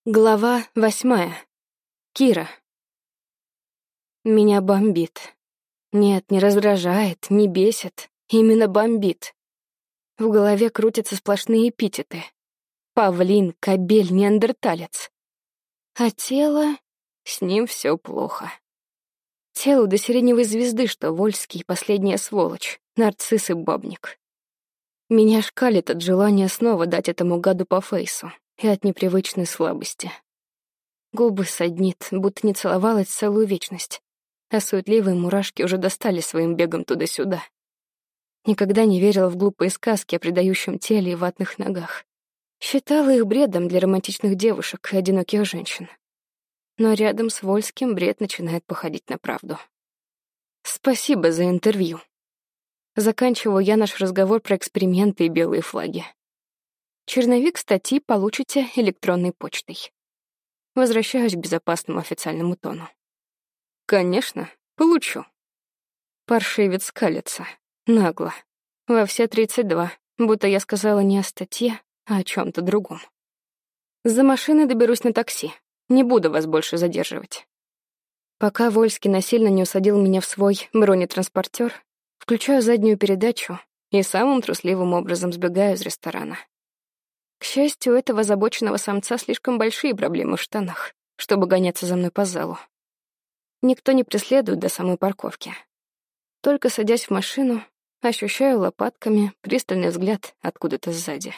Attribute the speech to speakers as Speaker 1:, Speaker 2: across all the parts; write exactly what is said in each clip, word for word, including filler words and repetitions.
Speaker 1: Глава восьмая. Кира. Меня бомбит. Нет, не раздражает, не бесит. Именно бомбит. В голове крутятся сплошные эпитеты. Павлин, кобель, неандерталец. А тело... С ним все плохо. Телу до сиреневой звезды, что Вольский — последняя сволочь, нарцисс и бабник. Меня шкалит от желания снова дать этому гаду по фейсу. И от непривычной слабости. Губы саднит, будто не целовалась целую вечность, а суетливые мурашки уже достали своим бегом туда-сюда. Никогда не верила в глупые сказки о предающем теле и ватных ногах. Считала их бредом для романтичных девушек и одиноких женщин. Но рядом с Вольским бред начинает походить на правду. Спасибо за интервью. Заканчиваю я наш разговор про эксперименты и белые флаги. Черновик статьи получите электронной почтой. Возвращаюсь к безопасному официальному тону. Конечно, получу. Паршивец скалится. Нагло. Во все тридцать два, будто я сказала не о статье, а о чем-то другом. За машиной доберусь на такси. Не буду вас больше задерживать. Пока Вольский насильно не усадил меня в свой бронетранспортер, включаю заднюю передачу и самым трусливым образом сбегаю из ресторана. К счастью, у этого озабоченного самца слишком большие проблемы в штанах, чтобы гоняться за мной по залу. Никто не преследует до самой парковки. Только садясь в машину, ощущаю лопатками пристальный взгляд откуда-то сзади.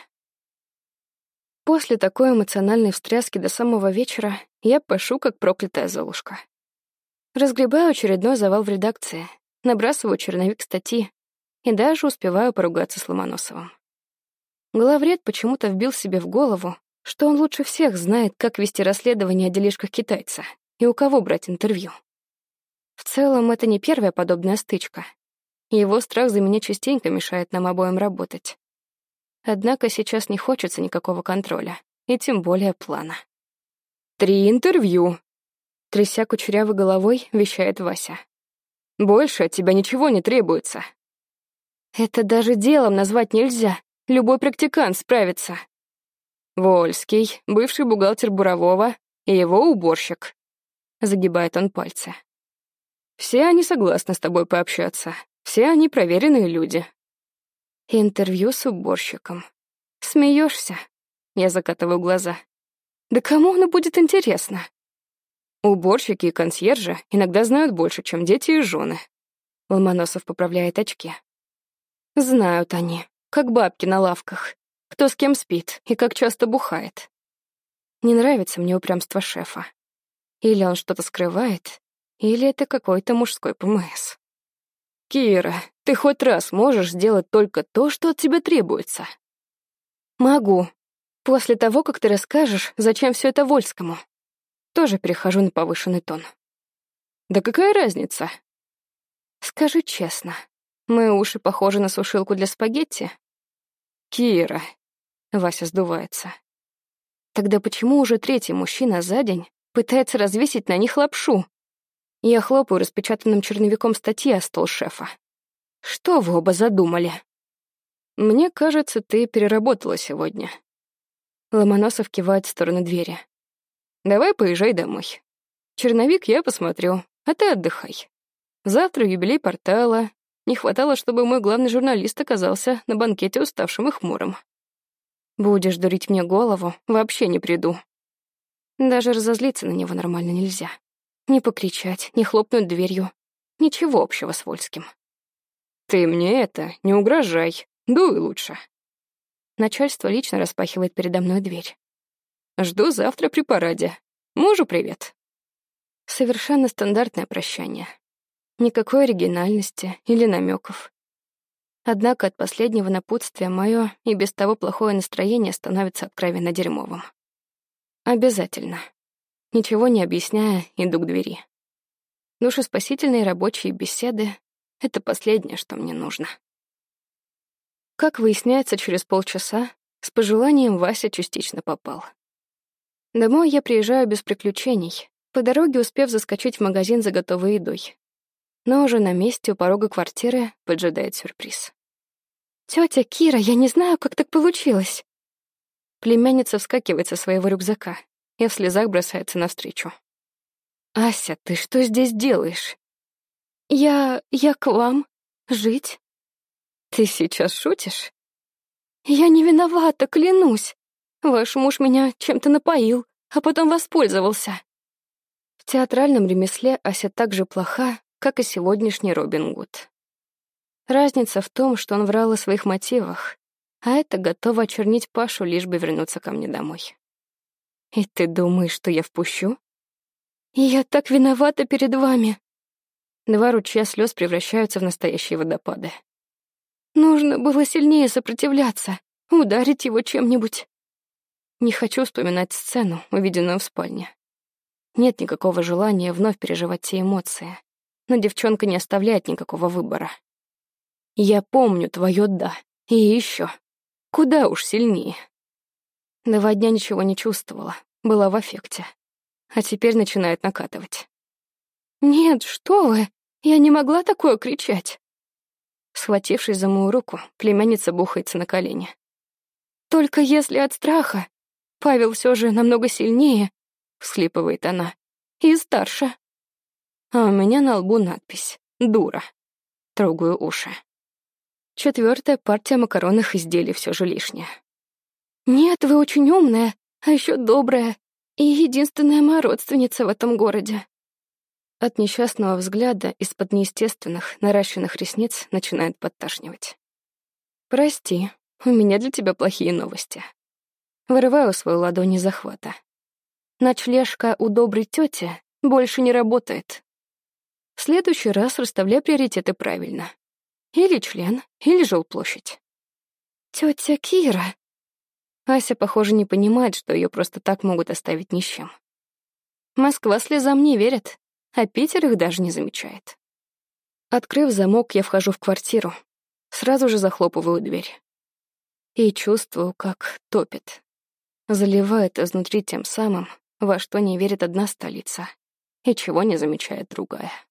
Speaker 1: После такой эмоциональной встряски до самого вечера я пашу, как проклятая золушка. Разгребаю очередной завал в редакции, набрасываю черновик статьи и даже успеваю поругаться с Ломоносовым. Главред почему-то вбил себе в голову, что он лучше всех знает, как вести расследование о делишках китайца и у кого брать интервью. В целом, это не первая подобная стычка. Его страх за меня частенько мешает нам обоим работать. Однако сейчас не хочется никакого контроля, и тем более плана. «Три интервью», — тряся кучерявой головой, вещает Вася. «Больше от тебя ничего не требуется». «Это даже делом назвать нельзя. Любой практикант справится». «Вольский, бывший бухгалтер Бурового и его уборщик», — загибает он пальцы. «Все они согласны с тобой пообщаться. Все они проверенные люди». Интервью с уборщиком. Смеешься? Я закатываю глаза. Да кому оно будет интересно? Уборщики и консьержи иногда знают больше, чем дети и жены. Ломоносов поправляет очки. Знают они, как бабки на лавках, кто с кем спит и как часто бухает. Не нравится мне упрямство шефа. Или он что-то скрывает, или это какой-то мужской ПМС. «Кира, ты хоть раз можешь сделать только то, что от тебя требуется?» «Могу. После того, как ты расскажешь, зачем все это Вольскому». Тоже перехожу на повышенный тон. «Да какая разница?» «Скажи честно, мои уши похожи на сушилку для спагетти?» «Кира», — Вася сдувается. «Тогда почему уже третий мужчина за день пытается развесить на них лапшу?» Я хлопаю распечатанным черновиком статьи о стол шефа. «Что вы оба задумали?» «Мне кажется, ты переработала сегодня». Ломоносов кивает в сторону двери. «Давай поезжай домой. Черновик я посмотрю, а ты отдыхай. Завтра юбилей портала. Не хватало, чтобы мой главный журналист оказался на банкете уставшим и хмурым. Будешь дурить мне голову, вообще не приду». Даже разозлиться на него нормально нельзя. Не покричать, не хлопнуть дверью. Ничего общего с Вольским. «Ты мне это, не угрожай. Дуй лучше». Начальство лично распахивает передо мной дверь. «Жду завтра при параде. Мужу привет». Совершенно стандартное прощание. Никакой оригинальности или намеков. Однако от последнего напутствия мое и без того плохое настроение становится откровенно дерьмовым. Обязательно. Ничего не объясняя, иду к двери. Душеспасительные рабочие беседы — это последнее, что мне нужно. Как выясняется, через полчаса с пожеланием Вася частично попал. Домой я приезжаю без приключений, по дороге успев заскочить в магазин за готовой едой. Но уже на месте у порога квартиры поджидает сюрприз. «Тётя Кира, я не знаю, как так получилось». Племянница вскакивает со своего рюкзака. и в слезах бросается навстречу. «Ася, ты что здесь делаешь?» «Я... я к вам. Жить». «Ты сейчас шутишь?» «Я не виновата, клянусь. Ваш муж меня чем-то напоил, а потом воспользовался». В театральном ремесле Ася так же плоха, как и сегодняшний Робин Гуд. Разница в том, что он врал о своих мотивах, а это готово очернить Пашу, лишь бы вернуться ко мне домой. «И ты думаешь, что я впущу?» «Я так виновата перед вами». Два ручья слез превращаются в настоящие водопады. «Нужно было сильнее сопротивляться, ударить его чем-нибудь». Не хочу вспоминать сцену, увиденную в спальне. Нет никакого желания вновь переживать те эмоции, но девчонка не оставляет никакого выбора. Я помню твое «да», и еще. Куда уж сильнее. Два дня ничего не чувствовала, была в аффекте. А теперь начинает накатывать. «Нет, что вы, я не могла такое кричать». Схватившись за мою руку, племянница бухается на колени. «Только если от страха. Павел все же намного сильнее», — всхлипывает она, — «и старше». А у меня на лбу надпись «Дура». Трогаю уши. Четвертая партия макаронных изделий все же лишняя. «Нет, вы очень умная, а еще добрая, и единственная моя родственница в этом городе». От несчастного взгляда из-под неестественных, наращенных ресниц начинает подташнивать. «Прости, у меня для тебя плохие новости». Вырываю свою ладонь из захвата. Ночлежка у доброй тети больше не работает. В следующий раз расставляй приоритеты правильно. Или член, или жилплощадь. Тетя Кира. Ася, похоже, не понимает, что ее просто так могут оставить ни с чем. Москва слезам не верит, а Питер их даже не замечает. Открыв замок, я вхожу в квартиру. Сразу же захлопываю дверь. И чувствую, как топит. Заливает изнутри тем самым, во что не верит одна столица и чего не замечает другая.